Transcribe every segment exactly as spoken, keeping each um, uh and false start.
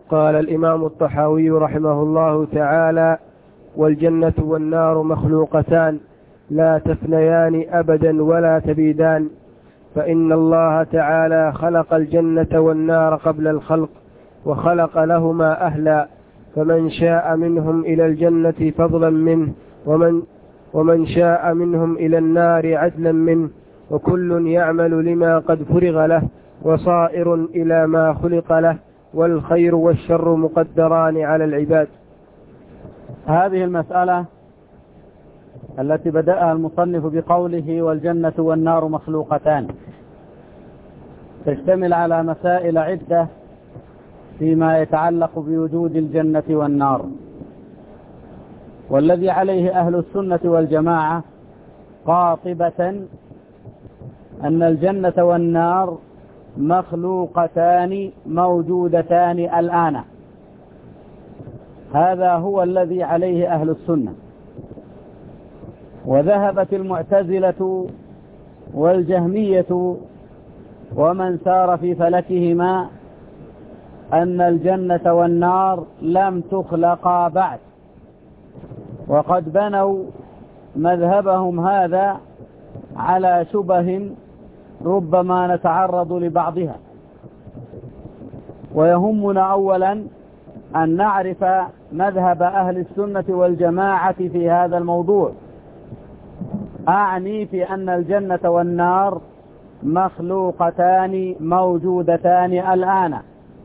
قال الإمام الطحاوي رحمه الله تعالى: والجنة والنار مخلوقتان لا تفنيان أبدا ولا تبيدان، فإن الله تعالى خلق الجنة والنار قبل الخلق وخلق لهما أهلا، فمن شاء منهم إلى الجنة فضلا منه ومن, ومن شاء منهم إلى النار عدلا منه، وكل يعمل لما قد فرغ له وصائر إلى ما خلق له، والخير والشر مقدران على العباد. هذه المسألة التي بدأها المصنف بقوله والجنة والنار مخلوقتان تشتمل على مسائل عدة فيما يتعلق بوجود الجنة والنار، والذي عليه أهل السنة والجماعة قاطبة أن الجنة والنار مخلوقتان موجودتان الآن. هذا هو الذي عليه أهل السنة. وذهبت المعتزلة والجهمية ومن سار في فلكهما أن الجنة والنار لم تخلقا بعد، وقد بنوا مذهبهم هذا على شبه ربما نتعرض لبعضها. ويهمنا أولا أن نعرف مذهب أهل السنة والجماعة في هذا الموضوع، أعني في أن الجنة والنار مخلوقتان موجودتان الآن،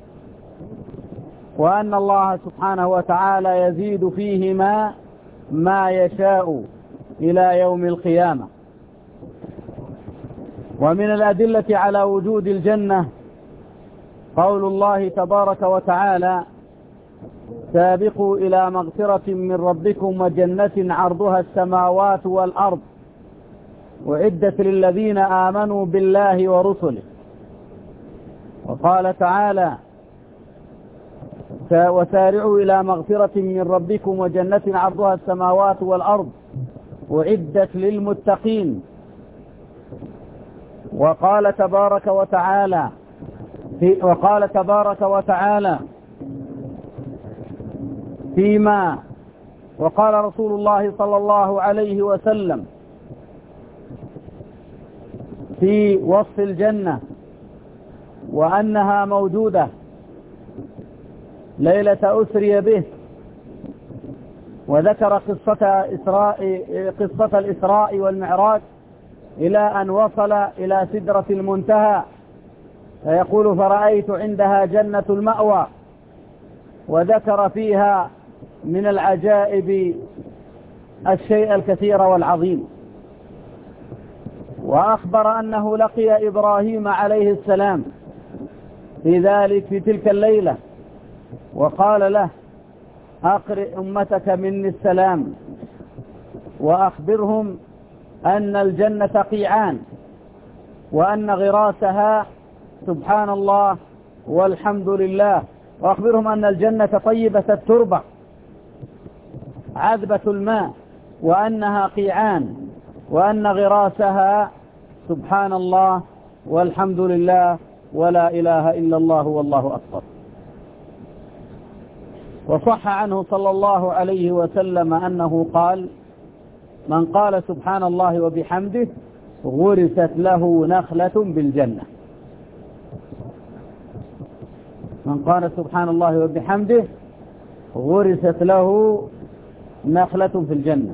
وأن الله سبحانه وتعالى يزيد فيهما ما يشاء إلى يوم القيامة. ومن الأدلة على وجود الجنة قول الله تبارك وتعالى: سابقوا إلى مغفرة من ربكم وجنة عرضها السماوات والأرض وعدت للذين آمنوا بالله ورسله. وقال تعالى: وسارعوا إلى مغفرة من ربكم وجنة عرضها السماوات والأرض وعدت للمتقين. وقال تبارك وتعالى في وقال تبارك وتعالى فيما وقال رسول الله صلى الله عليه وسلم في وصف الجنة وأنها موجودة ليلة أسري به، وذكر قصة إسراء قصة الإسراء والمعراج إلى أن وصل إلى سدرة المنتهى، فيقول: فرأيت عندها جنة المأوى، وذكر فيها من العجائب الشيء الكثير والعظيم. وأخبر أنه لقي إبراهيم عليه السلام في ذلك في تلك الليلة، وقال له: أقرئ أمتك مني السلام وأخبرهم أن الجنة قيعان وأن غراسها سبحان الله والحمد لله، وأخبرهم أن الجنة طيبة التربة عذبة الماء وأنها قيعان وأن غراسها سبحان الله والحمد لله ولا إله إلا الله والله أكبر. وصح عنه صلى الله عليه وسلم أنه قال: من قال سبحان الله وبحمده غرست له نخلة بالجنة. من قال سبحان الله وبحمده غرست له نخلة في الجنة.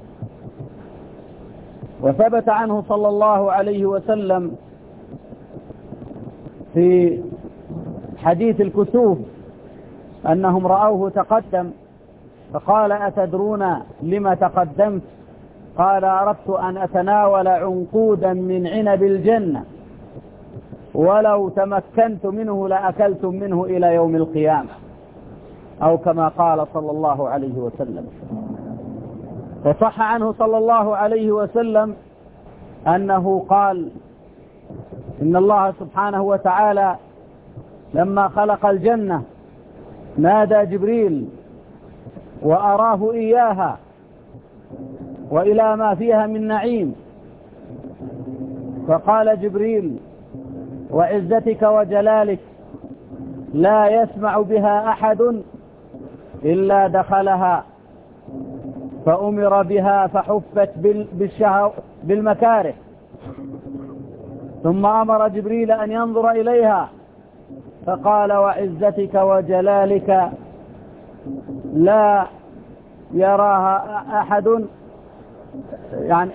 وثبت عنه صلى الله عليه وسلم في حديث الكسوف أنهم رأوه تقدم، فقال: أتدرون لما تقدمت؟ قال: أردت أن أتناول عنقودا من عنب الجنة، ولو تمكنت منه لأكلتم منه إلى يوم القيامة، أو كما قال صلى الله عليه وسلم. وصح عنه صلى الله عليه وسلم أنه قال: إن الله سبحانه وتعالى لما خلق الجنة نادى جبريل وأراه إياها وإلى ما فيها من نعيم، فقال جبريل: وعزتك وجلالك لا يسمع بها أحد إلا دخلها، فأمر بها فحفت بالشهو بالمكاره، ثم أمر جبريل أن ينظر إليها فقال وعزتك وجلالك لا يراها أحد، يعني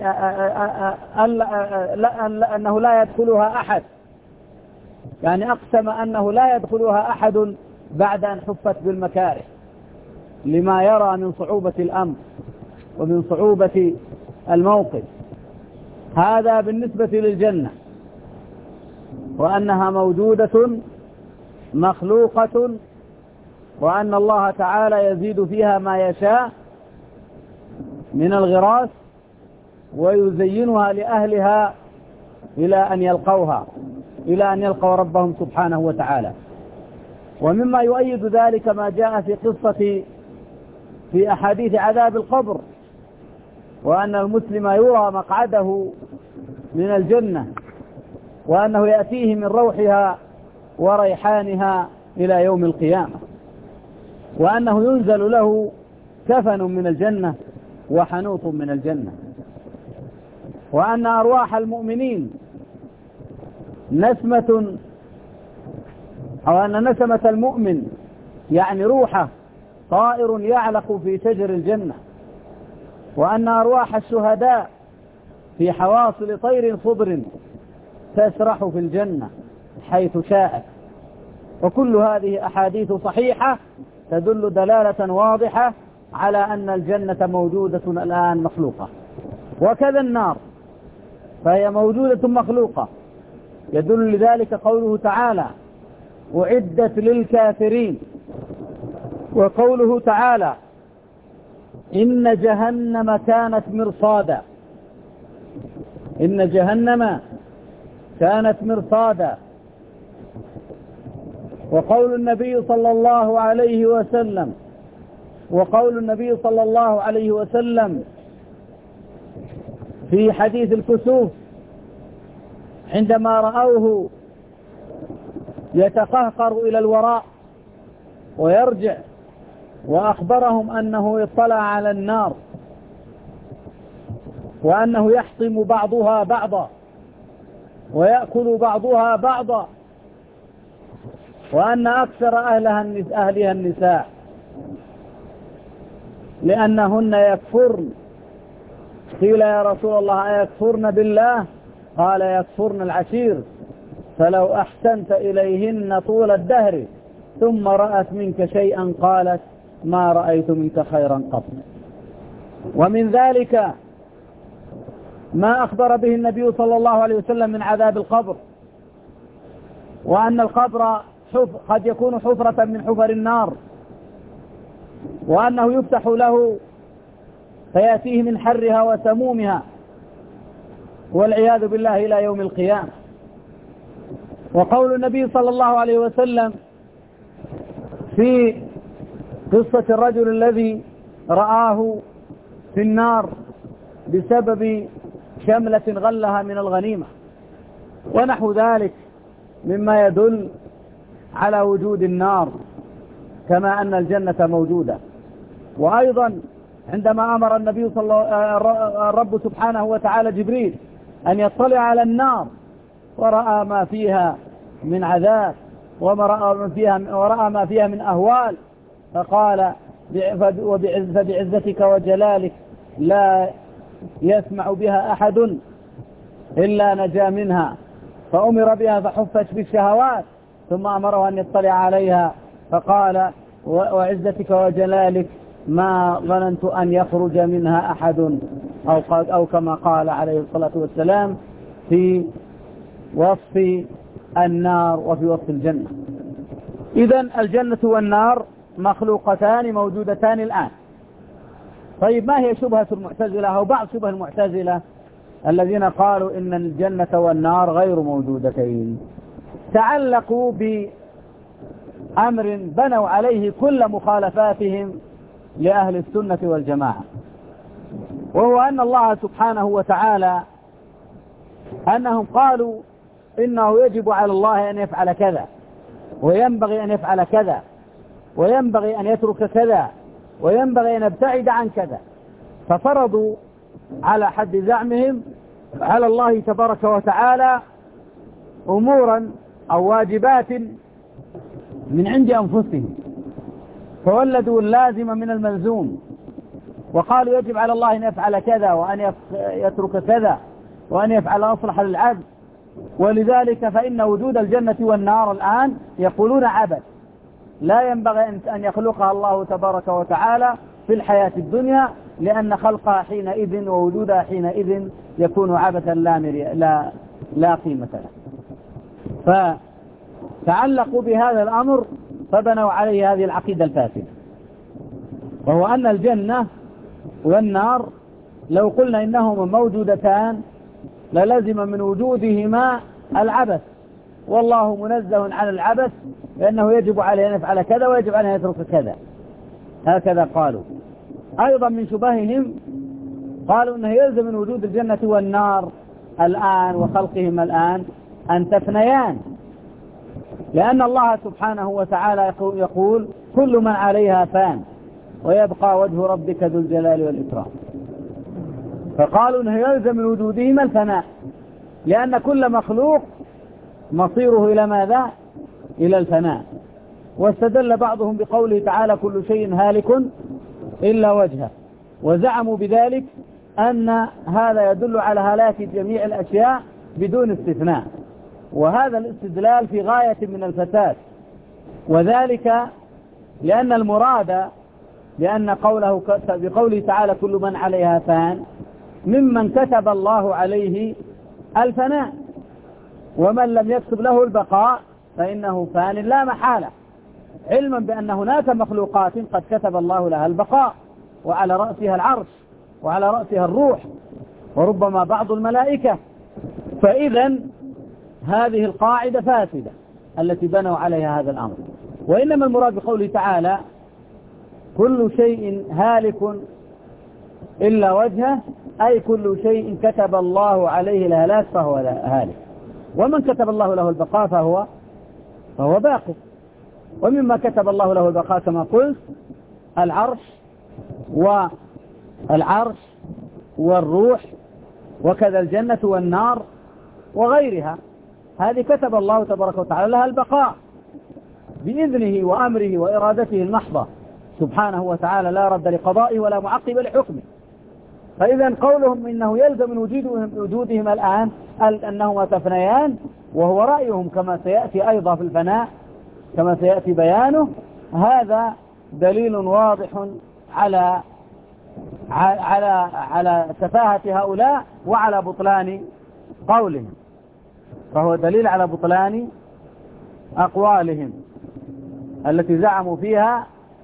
أنه لا يدخلها أحد، يعني أقسم أنه لا يدخلها أحد بعد أن حفت بالمكاره، لما يرى من صعوبة الأمر ومن صعوبة الموقف. هذا بالنسبة للجنة، وأنها موجودة مخلوقة، وأن الله تعالى يزيد فيها ما يشاء من الغراس ويزينها لأهلها إلى أن يلقوها إلى أن يلقوا ربهم سبحانه وتعالى. ومما يؤيد ذلك ما جاء في قصة في أحاديث عذاب القبر، وأن المسلم يرى مقعده من الجنة، وأنه يأتيه من روحها وريحانها إلى يوم القيامة، وأنه ينزل له كفن من الجنة وحنوط من الجنة، وأن أرواح المؤمنين نسمة، أو أن نسمة المؤمن يعني روحه طائر يعلق في شجر الجنة، وأن أرواح الشهداء في حواصل طير خضر تسرح في الجنة حيث شاءت. وكل هذه أحاديث صحيحة تدل دلالة واضحة على أن الجنة موجودة الآن مخلوقة، وكذا النار فهي موجودة مخلوقة. يدل لذلك قوله تعالى أعدت للكافرين، وقوله تعالى إن جهنم كانت مرصادا، إن جهنم كانت مرصادا. وقول النبي صلى الله عليه وسلم وقول النبي صلى الله عليه وسلم في حديث الكسوف عندما رأوه يتقهقر إلى الوراء ويرجع، وأخبرهم أنه اطلع على النار وأنه يحطم بعضها بعضا ويأكل بعضها بعضا، وأن أكثر أهلها أهلها النساء لأنهن يكفرن. قيل يا رسول الله أيكفرن بالله؟ قال يكفرن العشير، فلو أحسنت إليهن طول الدهر ثم رأت منك شيئا قالت ما رأيت منك خيرا قط. ومن ذلك ما أخبر به النبي صلى الله عليه وسلم من عذاب القبر، وأن القبر قد يكون حفرة من حفر النار، وأنه يفتح له فيأتيه من حرها وسمومها والعياذ بالله إلى يوم القيامة. وقول النبي صلى الله عليه وسلم في قصة الرجل الذي رآه في النار بسبب شملة غلها من الغنيمة ونحو ذلك مما يدل على وجود النار كما أن الجنة موجودة. وأيضا عندما أمر النبي صلى الله الرب سبحانه وتعالى جبريل أن يطلع على النار ورأى ما فيها من عذاب وما رأى ما فيها ورأى ما فيها من أهوال، فقال فبعزتك وجلالك لا يسمع بها أحد إلا نجا منها، فأمر بها فحفت بالشهوات، ثم أمره أن يطلع عليها فقال وعزتك وجلالك ما ظننت أن يخرج منها أحد، أو, أو كما قال عليه الصلاة والسلام في وصف النار وفي وصف الجنة. إذن الجنة والنار مخلوقتان موجودتان الآن. طيب ما هي شبهة المعتزلة أو بعض شبه المعتزلة الذين قالوا إن الجنة والنار غير موجودتين؟ تعلقوا بأمر بنوا عليه كل مخالفاتهم لأهل السنة والجماعة، وهو أن الله سبحانه وتعالى أنهم قالوا إنه يجب على الله أن يفعل كذا، وينبغي أن يفعل كذا، وينبغي أن يترك كذا، وينبغي أن يبتعد عن كذا. ففرضوا على حد زعمهم على الله تبارك وتعالى أمورا أو واجبات من عند أنفسهم، فولدوا اللازم من الملزوم، وقالوا يجب على الله أن يفعل كذا وأن يترك كذا وأن يفعل أصلح للعبد. ولذلك فإن وجود الجنة والنار الآن يقولون عبث، لا ينبغي أن يخلقها الله تبارك وتعالى في الحياة الدنيا، لأن خلقها حينئذ ووجودها حينئذ يكون عبثا لا, لا, لا قيمة له. فتعلقوا بهذا الأمر فبنوا عليه هذه العقيدة الفاسدة، وهو أن الجنة والنار لو قلنا إنهما موجودتان للزم من وجودهما العبث، والله منزه عن العبث لأنه يجب عليه أن يفعل كذا ويجب عليه أن يترك كذا. هكذا قالوا. أيضا من شبههم قالوا أنه يلزم من وجود الجنة والنار الآن وخلقهم الآن أن تفنيان، لأن الله سبحانه وتعالى يقول كل من عليها فان ويبقى وجه ربك ذو الجلال والإكرام. فقالوا أنه يلزم من وجودهما الفناء، لأن كل مخلوق مصيره إلى ماذا؟ إلى الفناء. واستدل بعضهم بقوله تعالى كل شيء هالك إلا وجهه، وزعموا بذلك أن هذا يدل على هلاك جميع الأشياء بدون استثناء، وهذا الاستدلال في غاية من الفساد، وذلك لأن المراد لأن قوله بقوله تعالى كل من عليها فان ممن كتب الله عليه الفناء، ومن لم يكتب له البقاء فإنه فان لا محالة، علما بأن هناك مخلوقات قد كتب الله لها البقاء، وعلى رأسها العرش وعلى رأسها الروح وربما بعض الملائكة. فإذا هذه القاعدة فاسدة التي بنوا عليها هذا الأمر. وإنما المراد بقوله تعالى كل شيء هالك إلا وجهه، أي كل شيء كتب الله عليه الهلاك فهو هالك، ومن كتب الله له البقاء فهو فهو باقي. ومما كتب الله له البقاء كما قلت العرش والعرش والروح، وكذا الجنة والنار وغيرها، هذه كتب الله تبارك وتعالى لها البقاء بإذنه وأمره وإرادته المحضة سبحانه وتعالى، لا رد لقضائه ولا معقب لحكمه. فإذا قولهم إنه يلزم من وجودهم الآن أنهما تفنيان، وهو رأيهم كما سيأتي أيضا في الفناء كما سيأتي بيانه، هذا دليل واضح على على على سفاهة هؤلاء وعلى بطلان قولهم، فهو دليل على بطلان أقوالهم التي زعموا فيها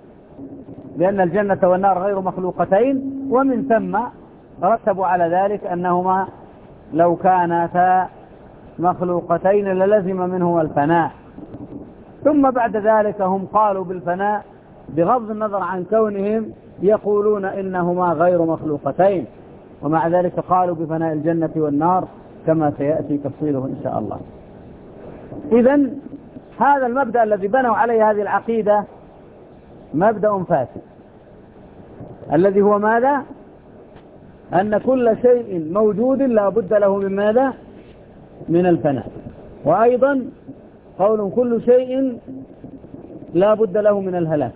بأن الجنة والنار غير مخلوقتين، ومن ثم رتبوا على ذلك أنهما لو كانتا مخلوقتين للزم منهما الفناء. ثم بعد ذلك هم قالوا بالفناء بغض النظر عن كونهم يقولون إنهما غير مخلوقتين، ومع ذلك قالوا بفناء الجنة والنار كما سيأتي تفصيله إن شاء الله. إذن هذا المبدأ الذي بنوا عليه هذه العقيدة مبدأ فاسد، الذي هو ماذا؟ أن كل شيء موجود لا بد له من ماذا؟ من الفناء. وأيضا قول كل شيء لا بد له من الهلاك.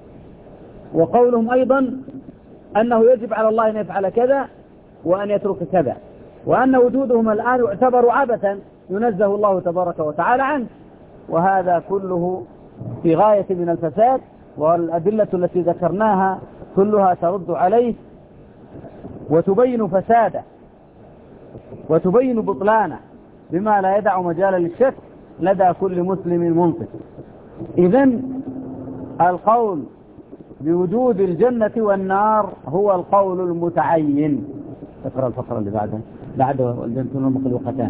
وقولهم أيضا أنه يجب على الله أن يفعل كذا وأن يترك كذا، وأن وجودهم الآن يعتبر عبثا ينزه الله تبارك وتعالى عنه، وهذا كله في غاية من الفساد، والأدلة التي ذكرناها كلها ترد عليه وتبين فساده وتبين بطلانه بما لا يدع مجال للشك لدى كل مسلم منطق. إذن القول بوجود الجنة والنار هو القول المتعين. اقرأ الفقرة اللي بعدها بعد والجنة مخلوقتان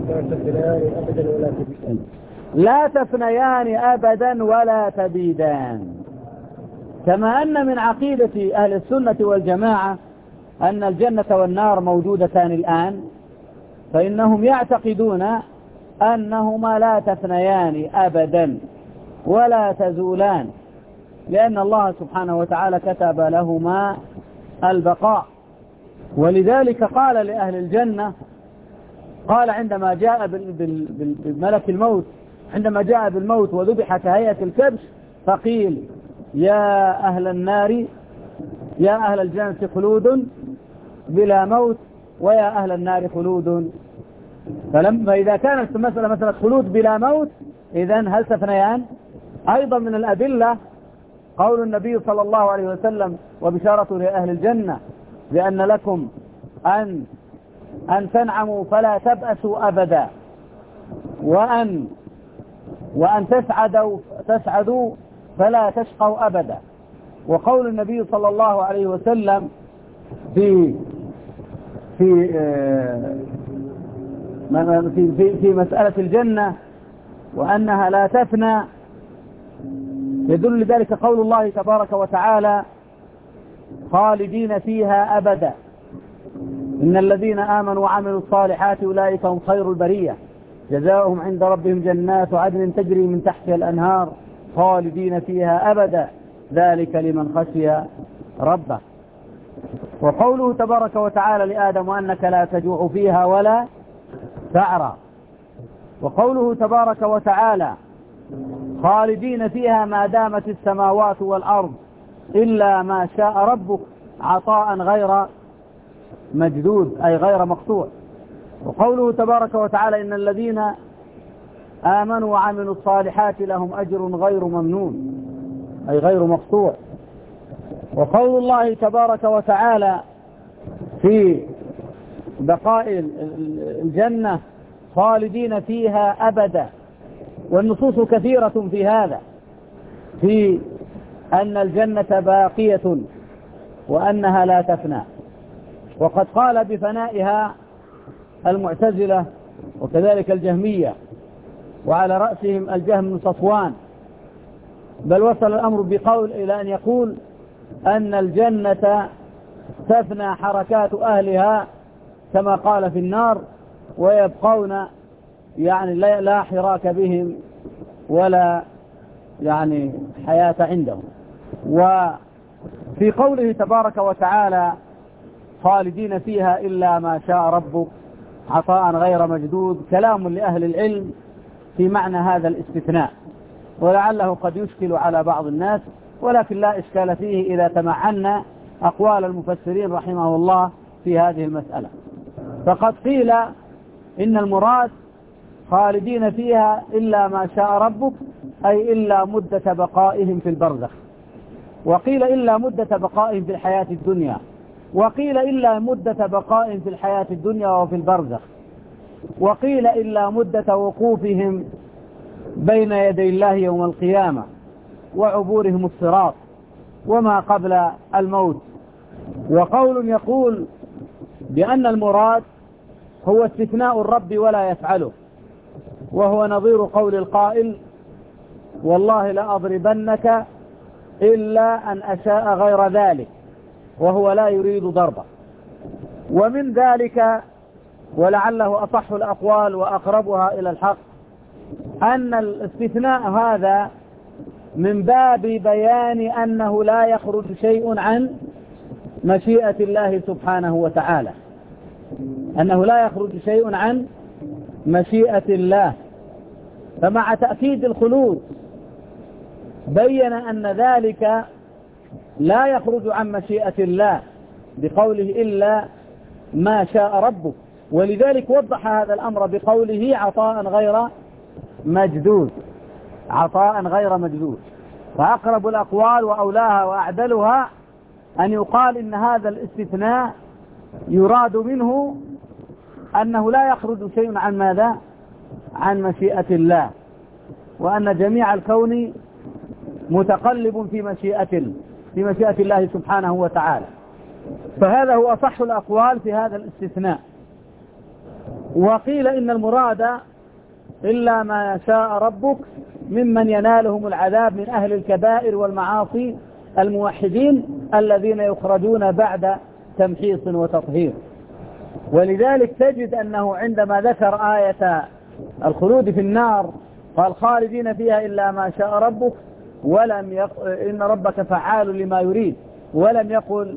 لا تفنيان أبدا ولا تبيدان. كما أن من عقيدة أهل السنة والجماعة أن الجنة والنار موجودتان الآن، فإنهم يعتقدون أنهما لا تفنيان أبدا ولا تزولان، لأن الله سبحانه وتعالى كتب لهما البقاء. ولذلك قال لأهل الجنة، قال عندما جاء بالملك الموت، عندما جاء بالموت وذبح كهيئة الكبش، فقيل يا أهل النار يا أهل الجنة خلود بلا موت، ويا أهل النار خلود. فلما إذا كانت المسألة مثلا خلود بلا موت، إذن هل تثنيان؟ أيضا من الأدلة قول النبي صلى الله عليه وسلم وبشارة لأهل الجنة بأن لكم أن أن تنعموا فلا تبأسوا أبدا، وأن وأن تسعدوا تسعدوا فلا تشقوا أبدا. وقول النبي صلى الله عليه وسلم في في في في, في مسألة الجنة وأنها لا تفنى، يدل لذلك قول الله تبارك وتعالى خالدين فيها أبدا إن الذين آمنوا وعملوا الصالحات أولئك هم خير البرية جزاؤهم عند ربهم جنات عدن تجري من تحتها الأنهار خالدين فيها أبدا ذلك لمن خشي ربه. وقوله تبارك وتعالى لآدم وأنك لا تجوع فيها ولا تعرى. وقوله تبارك وتعالى خالدين فيها ما دامت السماوات والأرض إلا ما شاء ربك عطاء غير مجدود أي غير مقطوع. وقوله تبارك وتعالى إن الذين آمنوا وعملوا الصالحات لهم أجر غير ممنون أي غير مقطوع. وقول الله تبارك وتعالى في بقاء الجنة خالدين فيها أبدا. والنصوص كثيرة في هذا، في أن الجنة باقية وأنها لا تفنى. وقد قال بفنائها المعتزلة وكذلك الجهمية، وعلى رأسهم الجهم بن صفوان، بل وصل الأمر بقول إلى أن يقول أن الجنة تفنى حركات أهلها كما قال في النار، ويبقون يعني لا حراك بهم ولا يعني حياة عندهم. وفي قوله تبارك وتعالى خالدين فيها إلا ما شاء ربك عطاء غير مجدود، كلام لأهل العلم في معنى هذا الاستثناء، ولعله قد يشكل على بعض الناس، ولكن لا إشكال فيه إذا تمعنا أقوال المفسرين رحمه الله في هذه المسألة. فقد قيل إن المراد خالدين فيها إلا ما شاء ربك أي إلا مدة بقائهم في البرزخ، وقيل إلا مدة بقائهم في الحياة الدنيا، وقيل إلا مدة بقائهم في الحياة الدنيا وفي البرزخ، وقيل إلا مدة وقوفهم بين يدي الله يوم القيامة وعبورهم الصراط وما قبل الموت. وقول يقول بأن المراد هو استثناء الرب ولا يفعله، وهو نظير قول القائل والله لأضربنك إلا أن أشاء غير ذلك، وهو لا يريد ضربه. ومن ذلك ولعله أصح الأقوال وأقربها إلى الحق أن الاستثناء هذا من باب بيان أنه لا يخرج شيء عن مشيئة الله سبحانه وتعالى، أنه لا يخرج شيء عن مشيئة الله. فمع تأكيد الخلود بين أن ذلك لا يخرج عن مشيئة الله بقوله إلا ما شاء ربك، ولذلك وضح هذا الأمر بقوله عطاء غير مجدود، عطاء غير مجدود. فأقرب الأقوال وأولاها وأعدلها أن يقال إن هذا الاستثناء يراد منه أنه لا يخرج شيء عن ماذا؟ عن مشيئة الله، وأن جميع الكون متقلب في مشيئة في مشيئة الله سبحانه وتعالى. فهذا هو أصح الأقوال في هذا الاستثناء. وقيل إن المراد إلا ما شاء ربك ممن ينالهم العذاب من أهل الكبائر والمعاصي الموحدين الذين يخرجون بعد تمحيص وتطهير. ولذلك تجد أنه عندما ذكر آية الخلود في النار قال خالدين فيها إلا ما شاء ربك ولم يق... إن ربك فعال لما يريد، ولم يقل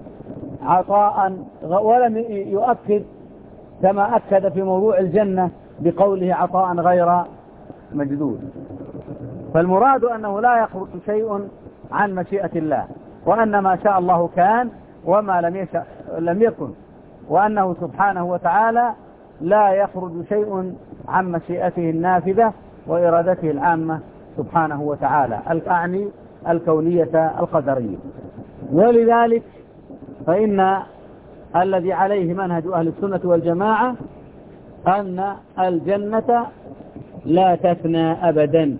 عطاء، ولم يؤكد كما أكد في موضوع الجنة بقوله عطاء غير مجدود. فالمراد أنه لا يخرج شيء عن مشيئة الله، وأن ما شاء الله كان وما لم يشاء لم يكن، وأنه سبحانه وتعالى لا يخرج شيء عن مشيئته النافذة وإرادته العامة سبحانه وتعالى، الأعني الكونية القدرية. ولذلك فإن الذي عليه منهج أهل السنة والجماعة أن الجنة لا تفنى أبدا،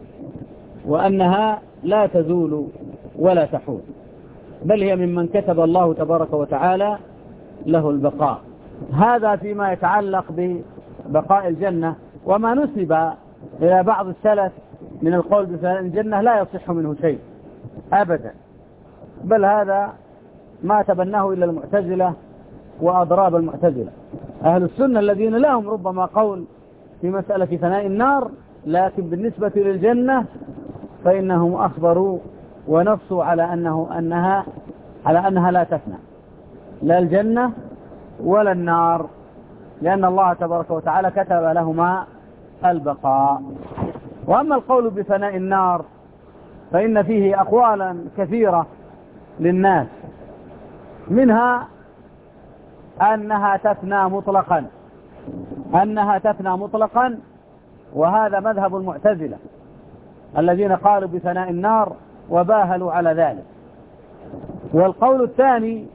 وأنها لا تزول ولا تحول، بل هي ممن كتب الله تبارك وتعالى له البقاء. هذا فيما يتعلق ببقاء الجنة. وما نسب إلى بعض السلف من القول بفناء الجنة لا يصح منه شيء أبدا، بل هذا ما تبناه إلا المعتزلة وأضراب المعتزلة. أهل السنة الذين لهم ربما قول في مسألة فناء النار، لكن بالنسبة للجنة فإنهم أخبروا ونصوا على أنه أنها على أنها لا تفنى، لا الجنة ولا النار، لأن الله تبارك وتعالى كتب لهما البقاء. وأما القول بفناء النار فإن فيه أقوالا كثيرة للناس، منها أنها تفنى مطلقا أنها تفنى مطلقا وهذا مذهب المعتزلة الذين قالوا بفناء النار وباهلوا على ذلك. والقول الثاني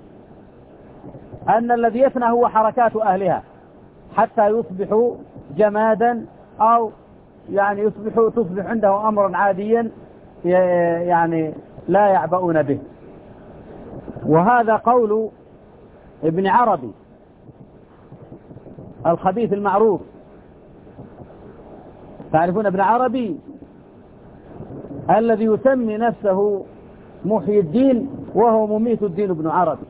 أن الذي يفنى هو حركات أهلها حتى يصبحوا جمادا، أو يعني يصبحوا تصبح عنده أمرا عاديا يعني لا يعبؤون به. وهذا قول ابن عربي الخبيث المعروف. تعرفون ابن عربي الذي يسمي نفسه محيي الدين وهو مميت الدين ابن عربي،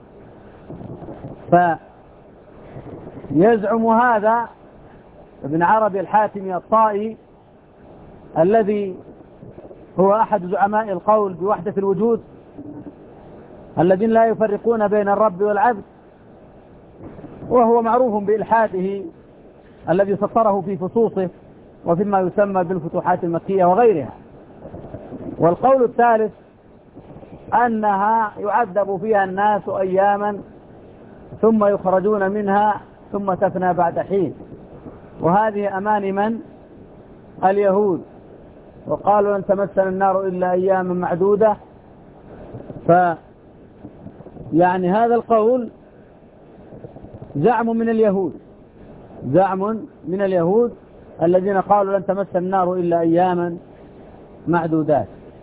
فيزعم هذا ابن عربي الحاتمي الطائي الذي هو أحد زعماء القول بوحدة الوجود الذين لا يفرقون بين الرب والعبد، وهو معروف بإلحاده الذي سطره في فصوصه وفيما يسمى بالفتوحات المكية وغيرها. والقول الثالث أنها يعذب فيها الناس أياما ثم يخرجون منها ثم تفنى بعد حين، وهذه أمان من؟ اليهود، وقالوا لن تمسنا النار إلا أياما معدودة. ف يعني هذا القول زعم من اليهود زعم من اليهود الذين قالوا لن تمسنا النار إلا أياما معدودات.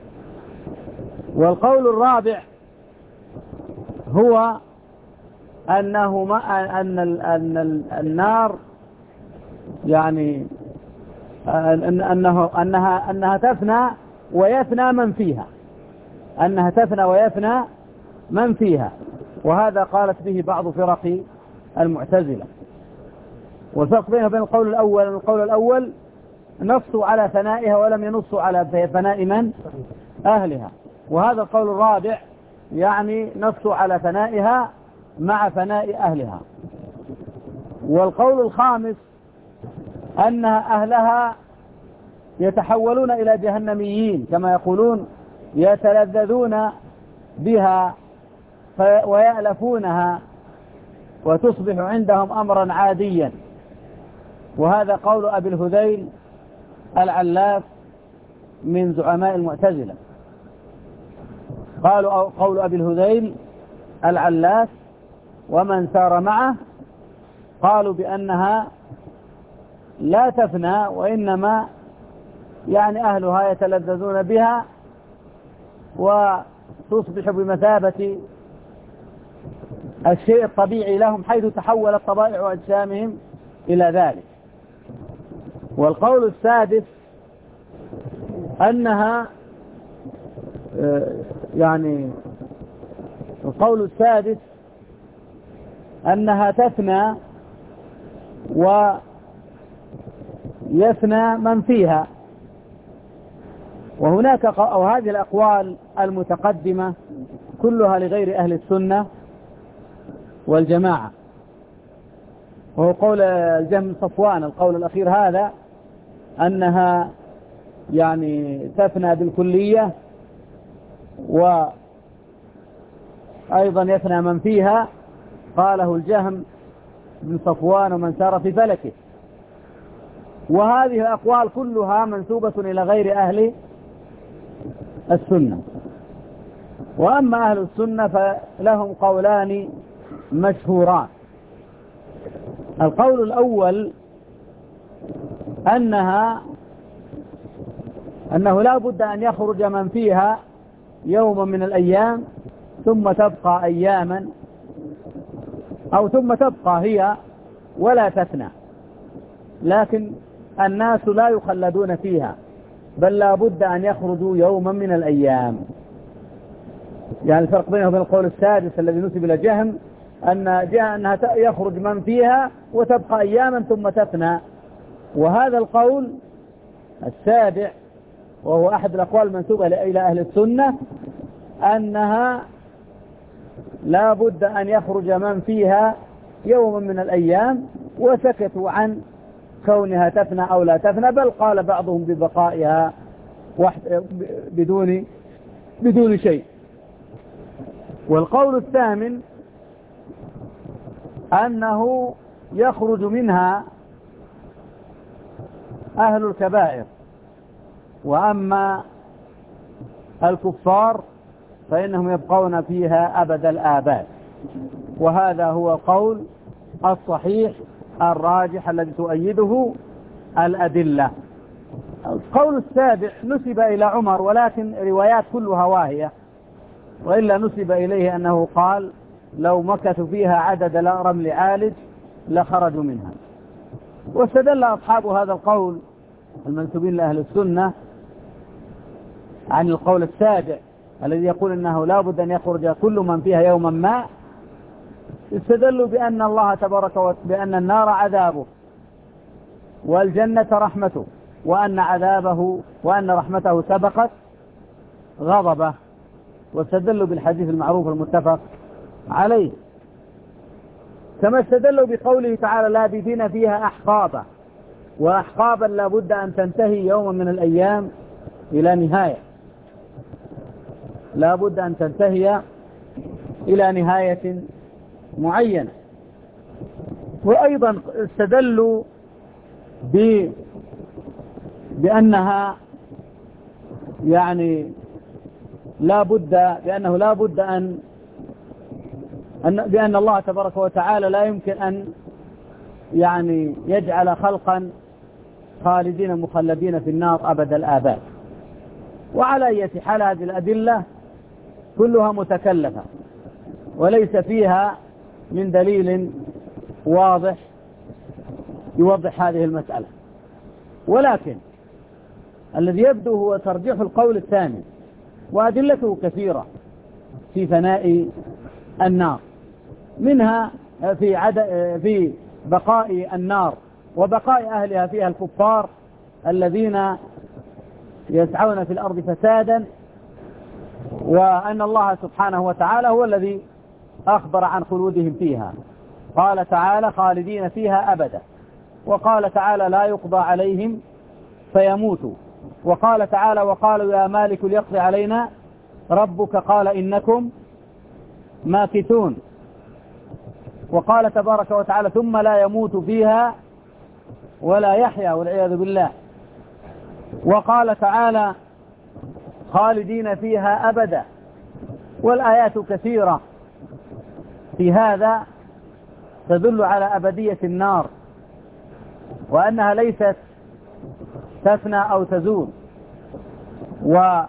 والقول الرابع هو أنه ما أن أن النار يعني أنه أنها أنها تفنى ويفنى من فيها أنها تفنى ويفنى من فيها وهذا قالت به بعض فرق المعتزلة. والفرق بينه وبين القول الأول، القول الأول نصوا على فنائها ولم ينصوا على فناء من؟ أهلها. وهذا القول الرابع يعني نصوا على فنائها مع فناء أهلها. والقول الخامس أن أهلها يتحولون إلى جهنميين كما يقولون، يتلذذون بها ويألفونها وتصبح عندهم أمرا عاديا. وهذا قول أبي الهذيل العلاف من زعماء المعتزلة. قالوا قول أبي الهذيل العلاف ومن سار معه قالوا بأنها لا تفنى، وإنما يعني أهلها يتلذذون بها وتصبح بمثابة الشيء الطبيعي لهم، حيث تحولت طبائع أجسامهم إلى ذلك. والقول السادس أنها يعني القول السادس أنها تفنى ويفنى من فيها، وهناك أو هذه الأقوال المتقدمة كلها لغير أهل السنة والجماعة، وهو قول الجهم صفوان القول الأخير هذا أنها يعني تفنى بالكلية، وأيضا يفنى من فيها، قاله الجهم بن صفوان ومن سار في فلكه. وهذه الأقوال كلها منسوبة إلى غير أهل السنة. وأما أهل السنة فلهم قولان مشهوران. القول الأول أنها أنه لا بد أن يخرج من فيها يوما من الأيام ثم تبقى أياما، أو ثم تبقى هي ولا تفنى، لكن الناس لا يخلدون فيها، بل لا بد أن يخرجوا يوما من الأيام. يعني الفرق بينه وبين القول السادس الذي نسب إلى جهم أن جاء أنها يخرج من فيها وتبقى أياما ثم تفنى. وهذا القول السابع وهو أحد الأقوال المنسوبة إلى أهل السنة أنها لا بد أن يخرج من فيها يوما من الأيام، وسكتوا عن كونها تفنى أو لا تفنى، بل قال بعضهم ببقائها بدون بدون شيء. والقول الثامن أنه يخرج منها أهل الكبائر، وأما الكفار فإنهم يبقون فيها أبد الآباد. وهذا هو القول الصحيح الراجح الذي تؤيده الأدلة. القول السابع نسب إلى عمر، ولكن روايات كلها واهية، وإلا نسب إليه أنه قال لو مكثوا فيها عدد رمل عالج لخرجوا منها. واستدل أصحاب هذا القول المنسوبين لأهل السنة عن القول السابع الذي يقول أنه لا بد أن يخرج كل من فيها يوما ما، استدلوا بأن الله تبارك وتعالى بأن النار عذابه والجنة رحمته، وأن عذابه وأن رحمته سبقت غضبه، واستدلوا بالحديث المعروف المتفق عليه. كما استدلوا بقوله تعالى لابثين فيها أحقابا، وأحقابا لا بد أن تنتهي يوما من الأيام إلى نهاية، لا بد أن تنتهي إلى نهاية معينة. وأيضا استدلوا ب... بأنها يعني لا بد بأنه لا بد أن أن بأن الله تبارك وتعالى لا يمكن أن يعني يجعل خلقا خالدين مخلدين في النار أبد الآباد. وعلى أي حال هذه الأدلة كلها متكلفة وليس فيها من دليل واضح يوضح هذه المسألة، ولكن الذي يبدو هو ترجيح القول الثاني، وأدلته كثيرة في فناء النار، منها في عد... في بقاء النار وبقاء أهلها فيها الكفار الذين يسعون في الأرض فسادا، وأن الله سبحانه وتعالى هو الذي أخبر عن خلودهم فيها. قال تعالى خالدين فيها أبدا، وقال تعالى لا يقضى عليهم فيموتوا، وقال تعالى وقالوا يا مالك ليقضي علينا ربك قال إنكم ماكثون، وقال تبارك وتعالى ثم لا يموت فيها ولا يحيا والعياذ بالله، وقال تعالى خالدين فيها أبدا. والآيات كثيرة في هذا تدل على أبدية النار، وأنها ليست تفنى أو تزول. ومن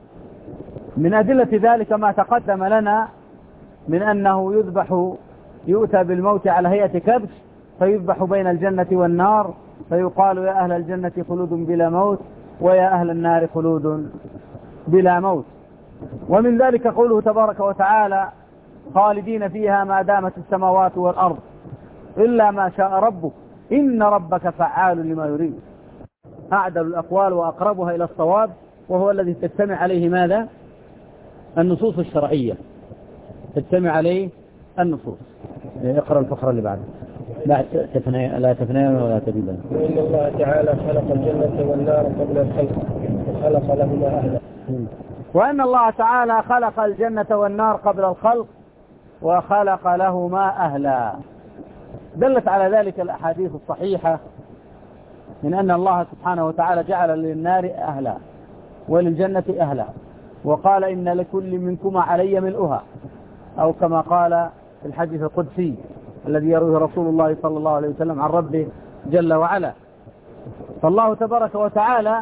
أدلة ذلك ما تقدم لنا من أنه يذبح يؤتى بالموت على هيئة كبش، فيذبح بين الجنة والنار، فيقال يا أهل الجنة خلود بلا موت ويا أهل النار خلود بلا موت. ومن ذلك قوله تبارك وتعالى خالدين فيها ما دامت السماوات والأرض إلا ما شاء ربك إن ربك فعال لما يريد. أعدل الأقوال وأقربها إلى الصواب وهو الذي تجتمع عليه ماذا؟ النصوص الشرعية، تجتمع عليه النصوص. اقرأ الفقرة اللي بعد لا تفنى لا تفنى ولا تبيدان. وإن الله تعالى خلق الجنة والنار قبل الخلق وخلق لهما أهلا. وأن الله تعالى خلق الجنة والنار قبل الخلق وخلق لهما أهلا. دلت على ذلك الأحاديث الصحيحة من أن الله سبحانه وتعالى جعل للنار أهلا وللجنة أهلا، وقال إن لكل منكما علي ملؤها، أو كما قال في الحديث القدسي الذي يرويه رسول الله صلى الله عليه وسلم عن ربه جل وعلا. فالله تبارك وتعالى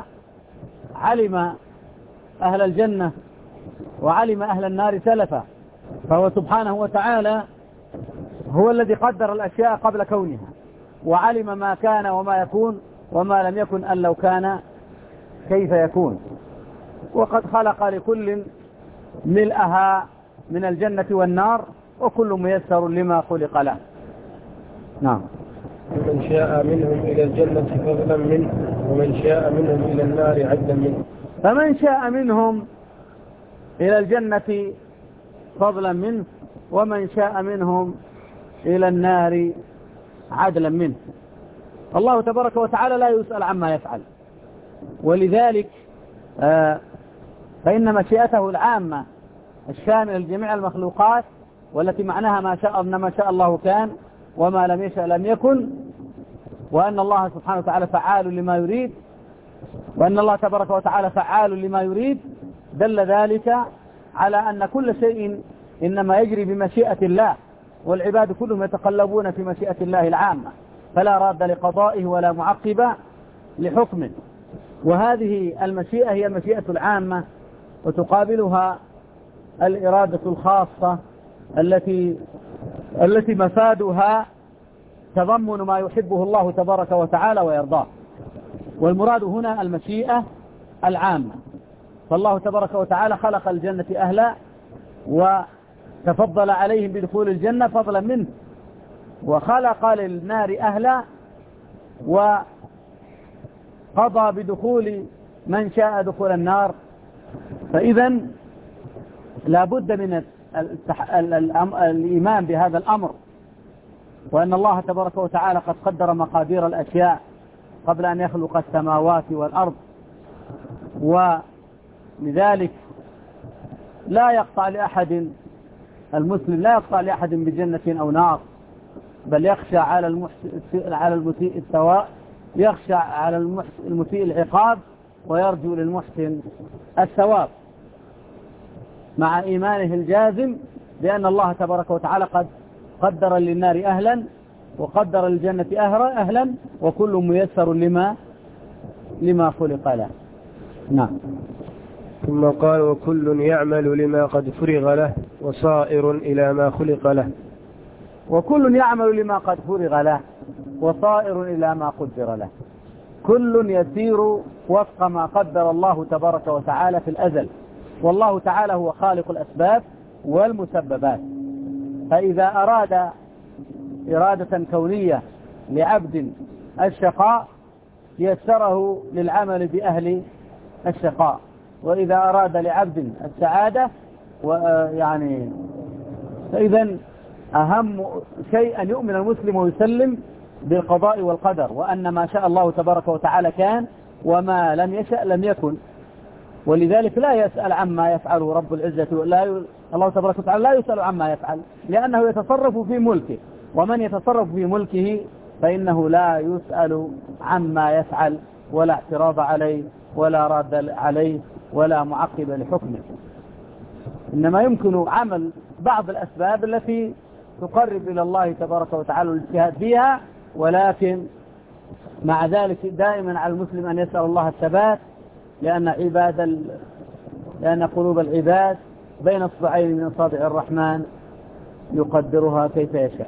علم أهل الجنة وعلم أهل النار سلفا، فهو سبحانه وتعالى هو الذي قدر الأشياء قبل كونها، وعلم ما كان وما يكون وما لم يكن أن لو كان كيف يكون، وقد خلق لكل ملئها من الجنة والنار وكل ميسر لما خلق له. نعم. ومن شاء منهم إلى الجنة فضلا منه ومن شاء منهم إلى النار عدلا منه. فمن شاء منهم إلى الجنة فضلا منه ومن شاء منهم إلى النار عدلا منه. الله تبارك وتعالى لا يسأل عما يفعل، ولذلك آه فإن مشيئته العامة الشاملة لجميع المخلوقات والتي معناها ما شاء أن ما شاء الله كان وما لم يشأ لم يكن، وأن الله سبحانه وتعالى فعال لما يريد، وأن الله تبارك وتعالى فعال لما يريد، دل ذلك على أن كل شيء إنما يجري بمشيئة الله، والعباد كلهم يتقلبون في مشيئة الله العامة، فلا راد لقضائه ولا معقب لحكمه. وهذه المشيئة هي المشيئة العامة، وتقابلها الإرادة الخاصة التي التي مفادها تضمن ما يحبه الله تبارك وتعالى ويرضاه. والمراد هنا المشيئة العامة. فالله تبارك وتعالى خلق الجنة أهلا وتفضل عليهم بدخول الجنة فضلا منه، وخلق للنار أهلا وقضى بدخول من شاء دخول النار. فإذا لا بد من الإيمان بهذا الأمر، وأن الله تبارك وتعالى قد قدر مقادير الأشياء قبل أن يخلق السماوات والأرض، ولذلك لا يقطع لأحد المسلم لا يقطع لأحد بجنة أو نار، بل يخشى على المحسن على المسيء الثواب، يخشى على المسيء العقاب، ويرجو للمحسن الثواب، مع إيمانه الجازم بأن الله تبارك وتعالى قد قدر للنار أهلا وقدر للجنة أهلا، وكل ميسر لما لما خلق له. نعم. ثم قال وكل يعمل لما قد فرغ له وصائر إلى ما خلق له. وكل يعمل لما قد فرغ له وصائر إلى ما قدر له. كل يسير وفق ما قدر الله تبارك وتعالى في الأزل، والله تعالى هو خالق الأسباب والمسببات. فإذا أراد إرادة كونية لعبد الشقاء يسره للعمل بأهل الشقاء، وإذا أراد لعبد السعادة ويعني فإذا أهم شيء أن يؤمن المسلم ويسلم بالقضاء والقدر، وأن ما شاء الله تبارك وتعالى كان وما لم يشأ لم يكن. ولذلك لا يسأل عما يفعله رب العزة، لا ي... الله تبارك وتعالى لا يسأل عما يفعل، لأنه يتصرف في ملكه، ومن يتصرف في ملكه فإنه لا يسأل عما يفعل، ولا اعتراض عليه ولا راد عليه ولا معقب لحكمه. إنما يمكن عمل بعض الأسباب التي تقرب إلى الله تبارك وتعالى الاجتهاد فيها، ولكن مع ذلك دائما على المسلم أن يسأل الله الثبات، لأن عباد ال... لأن قلوب العباد بين اصبعين من اصابع الرحمن يقدرها كيف يشاء.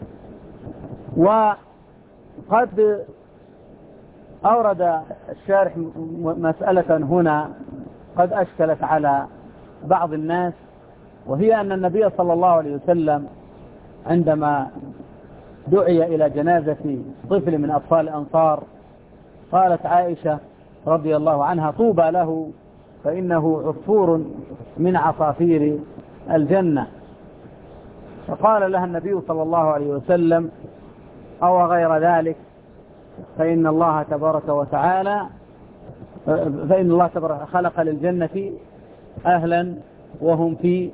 وقد أورد الشارح مسألة هنا قد أشكلت على بعض الناس، وهي أن النبي صلى الله عليه وسلم عندما دعي إلى جنازة طفل من أطفال الأنصار قالت عائشة رضي الله عنها طوبى له فإنه عصفور من عصافير الجنة. فقال لها النبي صلى الله عليه وسلم: أو غير ذلك، فإن الله تبارك وتعالى فإن الله تبارك خلق للجنة أهلا وهم في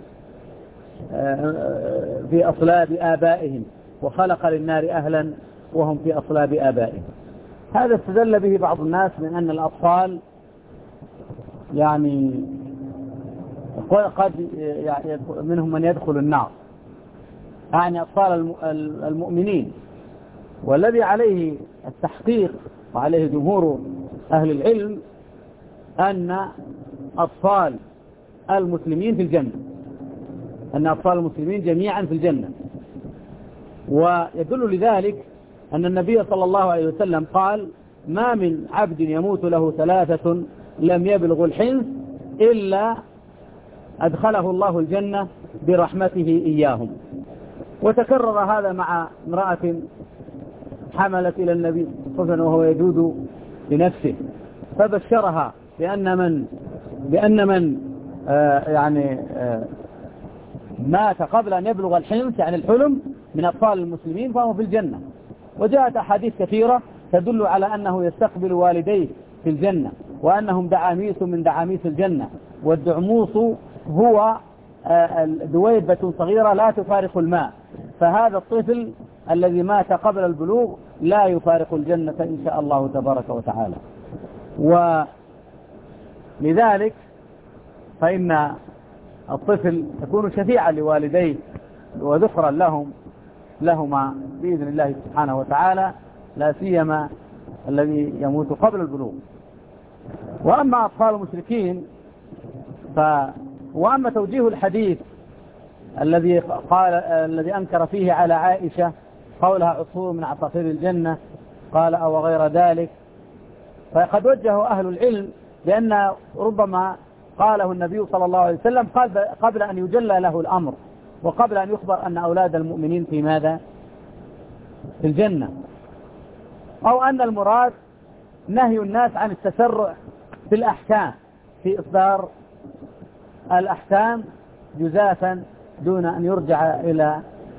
في أصلاب آبائهم، وخلق للنار أهلا وهم في أصلاب آبائهم. هذا استدل به بعض الناس من أن الأطفال يعني قد يعني منهم من يدخل النار، يعني أطفال المؤمنين. والذي عليه التحقيق وعليه جمهور أهل العلم أن أطفال المسلمين في الجنة، أن أطفال المسلمين جميعا في الجنة. ويدل لذلك أن النبي صلى الله عليه وسلم قال: ما من عبد يموت له ثلاثة لم يبلغ الحنث إلا أدخله الله الجنة برحمته إياهم. وتكرر هذا مع امرأة حملت إلى النبي صلى الله عليه وسلم وهو يجود بنفسه، فبشرها بأن من بأن من آه يعني آه مات قبل أن يبلغ الحنث يعني الحلم من أطفال المسلمين فهو في الجنة. وجاءت أحاديث كثيرة تدل على أنه يستقبل والديه في الجنة، وأنهم دعاميس من دعاميس الجنة. والدعموس هو دويبة صغيرة لا تفارق الماء، فهذا الطفل الذي مات قبل البلوغ لا يفارق الجنة إن شاء الله تبارك وتعالى. ولذلك فإن الطفل يكون شفيعا لوالديه وذخرا لهم لهما بإذن الله سبحانه وتعالى، لا سيما الذي يموت قبل البلوغ. وأما أطفال المشركين ف وأما توجيه الحديث الذي قال الذي أنكر فيه على عائشة قولها عصفور من عصافير الجنة، قال أو غير ذلك، فقد وجه أهل العلم لأن ربما قاله النبي صلى الله عليه وسلم قبل أن يجلى له الأمر، وقبل أن يخبر أن أولاد المؤمنين في ماذا؟ في الجنة. أو أن المراد نهي الناس عن التسرع في الأحكام، في إصدار الأحكام جزافا دون أن يرجع إلى.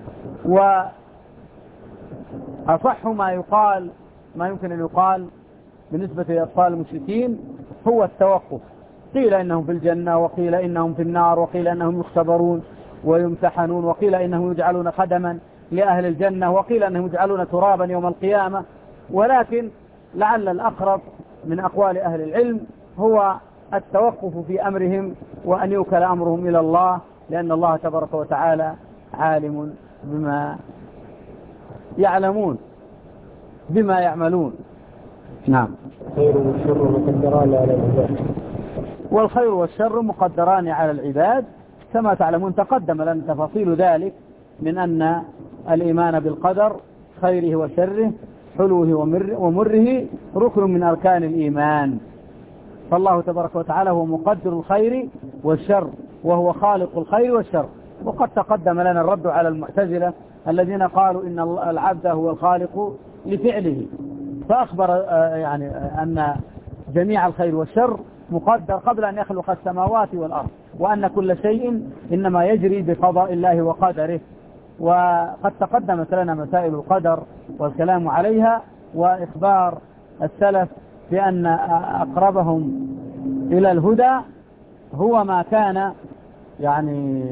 وأصح ما يقال ما يمكن أن يقال بالنسبة لأطفال المشركين هو التوقف. قيل إنهم في الجنة، وقيل إنهم في النار، وقيل إنهم يختبرون ويمتحنون، وقيل إنهم يجعلون خدما لأهل الجنة، وقيل أنهم يجعلون ترابا يوم القيامة. ولكن لعل الأقرب من أقوال أهل العلم هو التوقف في أمرهم وأن يوكل أمرهم إلى الله، لأن الله تبارك وتعالى عالم بما يعلمون بما يعملون. نعم. الخير والشر مقدران على العباد. والخير والشر مقدران على العباد كما تعلمون. تقدم لنا تفاصيل ذلك من أن الإيمان بالقدر خيره وشره حلوه ومره ركن من أركان الإيمان. فالله تبارك وتعالى هو مقدر الخير والشر، وهو خالق الخير والشر. وقد تقدم لنا الرد على المعتزلة الذين قالوا إن العبد هو الخالق لفعله، فأخبر يعني أن جميع الخير والشر مقدر قبل أن يخلق السماوات والأرض، وأن كل شيء إنما يجري بقضاء الله وقدره. وقد تقدمت لنا مسائل القدر والكلام عليها، وإخبار السلف بأن أقربهم إلى الهدى هو ما كان يعني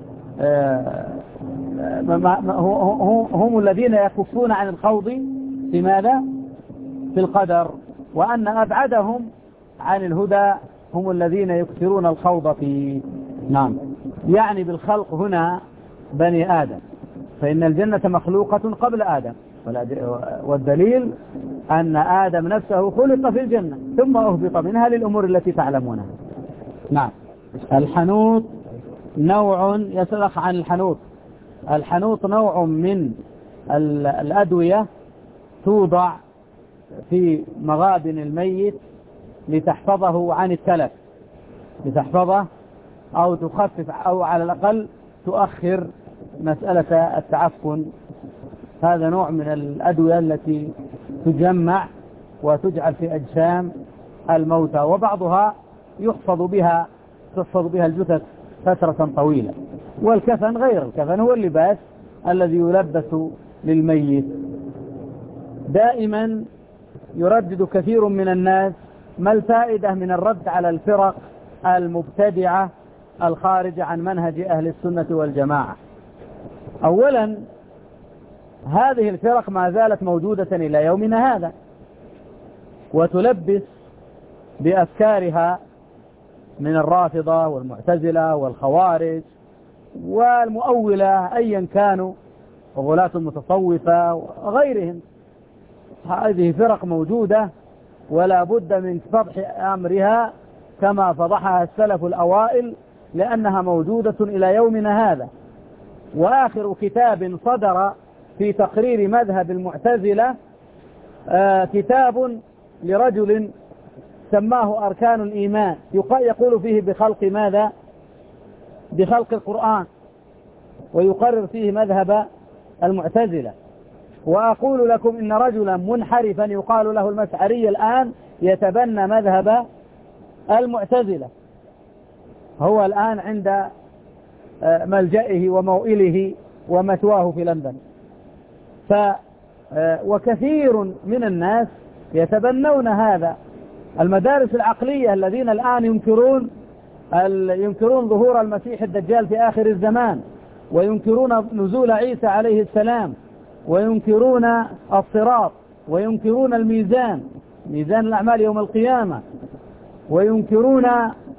هم الذين يكفون عن الخوض في ماذا؟ في القدر، وأن أبعدهم عن الهدى هم الذين يكثرون الخوض فيه. نعم. يعني بالخلق هنا بني آدم، فإن الجنة مخلوقة قبل آدم، والدليل أن آدم نفسه خلق في الجنة ثم أهبط منها للأمور التي تعلمونها. نعم. الحنوط نوع، يسأل عن الحنوط. الحنوط نوع من الأدوية توضع في مغابن الميت لتحفظه عن التلف، لتحفظه أو تخفف أو على الأقل تؤخر مسألة التعفن. هذا نوع من الأدوية التي تجمع وتجعل في أجسام الموتى، وبعضها يحفظ بها تحفظ بها الجثث فترة طويلة. والكفن غير الكفن هو اللباس الذي يلبس للميت. دائما يردد كثير من الناس ما الفائدة من الرد على الفرق المبتدعة الخارجة عن منهج أهل السنة والجماعة. أولا هذه الفرق ما زالت موجودة إلى يومنا هذا، وتلبس بأفكارها من الرافضة والمعتزلة والخوارج والمؤولة أيا كانوا وغلاة المتصوفة وغيرهم. هذه فرق موجودة ولا بد من فضح أمرها كما فضحها السلف الأوائل، لأنها موجودة إلى يومنا هذا. وآخر كتاب صدر في تقرير مذهب المعتزلة آه كتاب لرجل سماه أركان الإيمان، يقول فيه بخلق ماذا؟ بخلق القرآن، ويقرر فيه مذهب المعتزلة. وأقول لكم إن رجلا منحرفا يقال له المسعري الآن يتبنى مذهب المعتزلة، هو الآن عند ملجئه وموئله ومثواه في لندن. ف وكثير من الناس يتبنون هذا. المدارس العقلية الذين الآن ينكرون ينكرون ظهور المسيح الدجال في آخر الزمان، وينكرون نزول عيسى عليه السلام، وينكرون الصراط، وينكرون الميزان ميزان الأعمال يوم القيامة، وينكرون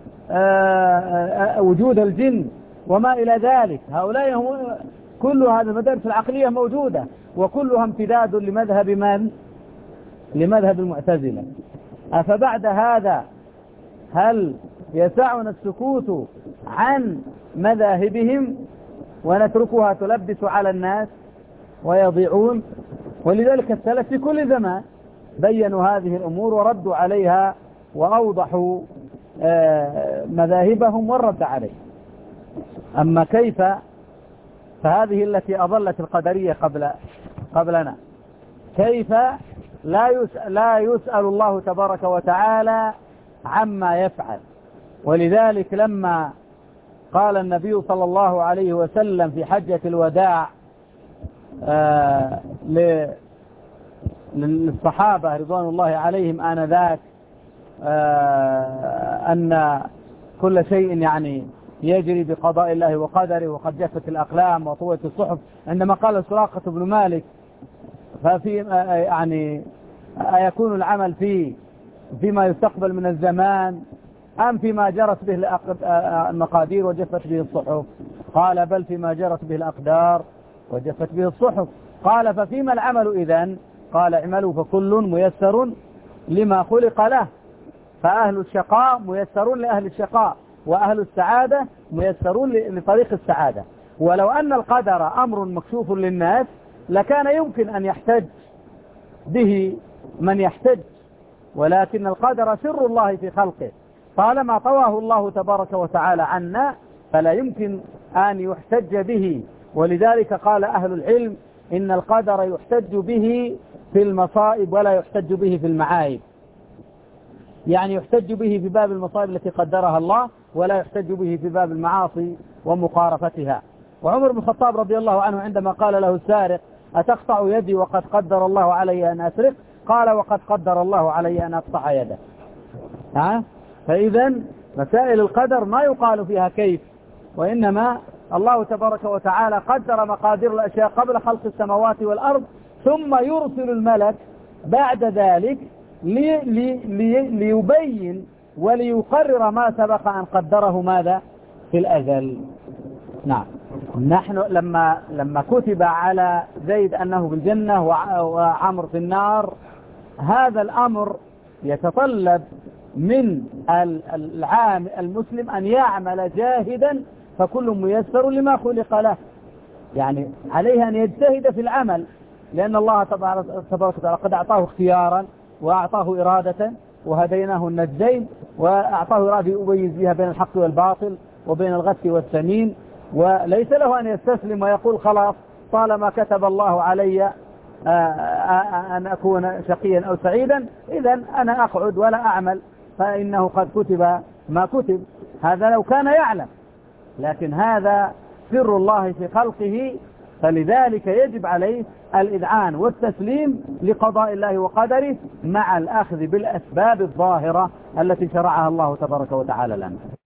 وجود الجن وما إلى ذلك. هؤلاء هم كل هذه المدارس العقلية موجودة، وكلها امتداد لمذهب من؟ لمذهب المعتزلة. أفبعد هذا هل يسعنا السكوت عن مذاهبهم ونتركها تلبس على الناس ويضيعون؟ ولذلك السلف في كل زمان بينوا هذه الأمور وردوا عليها وأوضحوا مذاهبهم والرد عليه. أما كيف فهذه التي أضلت القدرية قبل قبلنا. كيف لا يسأل, لا يسأل الله تبارك وتعالى عما يفعل. ولذلك لما قال النبي صلى الله عليه وسلم في حجة الوداع آه للصحابة رضوان الله عليهم آنذاك آه أن كل شيء يعني يجري بقضاء الله وقدره وقد جفت الأقلام وطوت الصحف، عندما قال سراقة بن مالك ففي يعني أيكون العمل فيه فيما يستقبل من الزمان أم فيما جرت به المقادير وجفت به الصحف؟ قال بل فيما جرت به الأقدار وجفت به الصحف. قال ففيما العمل إذن؟ قال اعملوا فكل ميسر لما خلق له، فأهل الشقاء ميسرون لأهل الشقاء، وأهل السعادة ميسرون لطريق السعادة. ولو أن القدر أمر مكشوف للناس لكان يمكن أن يحتج به من يحتج، ولكن القدر سر الله في خلقه، طالما طواه الله تبارك وتعالى عنا فلا يمكن أن يحتج به. ولذلك قال أهل العلم إن القدر يحتج به في المصائب ولا يحتج به في المعايب، يعني يحتج به في باب المصائب التي قدرها الله ولا يحتج به في باب المعاصي ومقارفتها. وعمر بن الخطاب رضي الله عنه عندما قال له السارق أتقطع يدي وقد قدر الله علي أن أسرق؟ قال وقد قدر الله علي أن أقطع يده. ها؟ فإذا مسائل القدر ما يقال فيها كيف، وإنما الله تبارك وتعالى قدر مقادير الأشياء قبل خلق السماوات والأرض، ثم يرسل الملك بعد ذلك لي لي لي ليبين وليقرر ما سبق أن قدره ماذا في الأزل. نعم. نحن لما لما كتب على زيد أنه في الجنة وعمر في النار، هذا الأمر يتطلب من العام المسلم أن يعمل جاهدا، فكل ميسر لما خلق له، يعني عليه أن يجتهد في العمل، لأن الله تبارك وتعالى قد أعطاه اختيارا وأعطاه إرادة وهديناه النجدين، وأعطاه إرادة يميز بها بين الحق والباطل وبين الغث والسمين، وليس له أن يستسلم ويقول خلاص طالما كتب الله علي أن أكون شقيا أو سعيدا إذن أنا أقعد ولا أعمل، فإنه قد كتب ما كتب، هذا لو كان يعلم، لكن هذا سر الله في خلقه، فلذلك يجب عليه الإذعان والتسليم لقضاء الله وقدره مع الأخذ بالأسباب الظاهرة التي شرعها الله تبارك وتعالى لنا.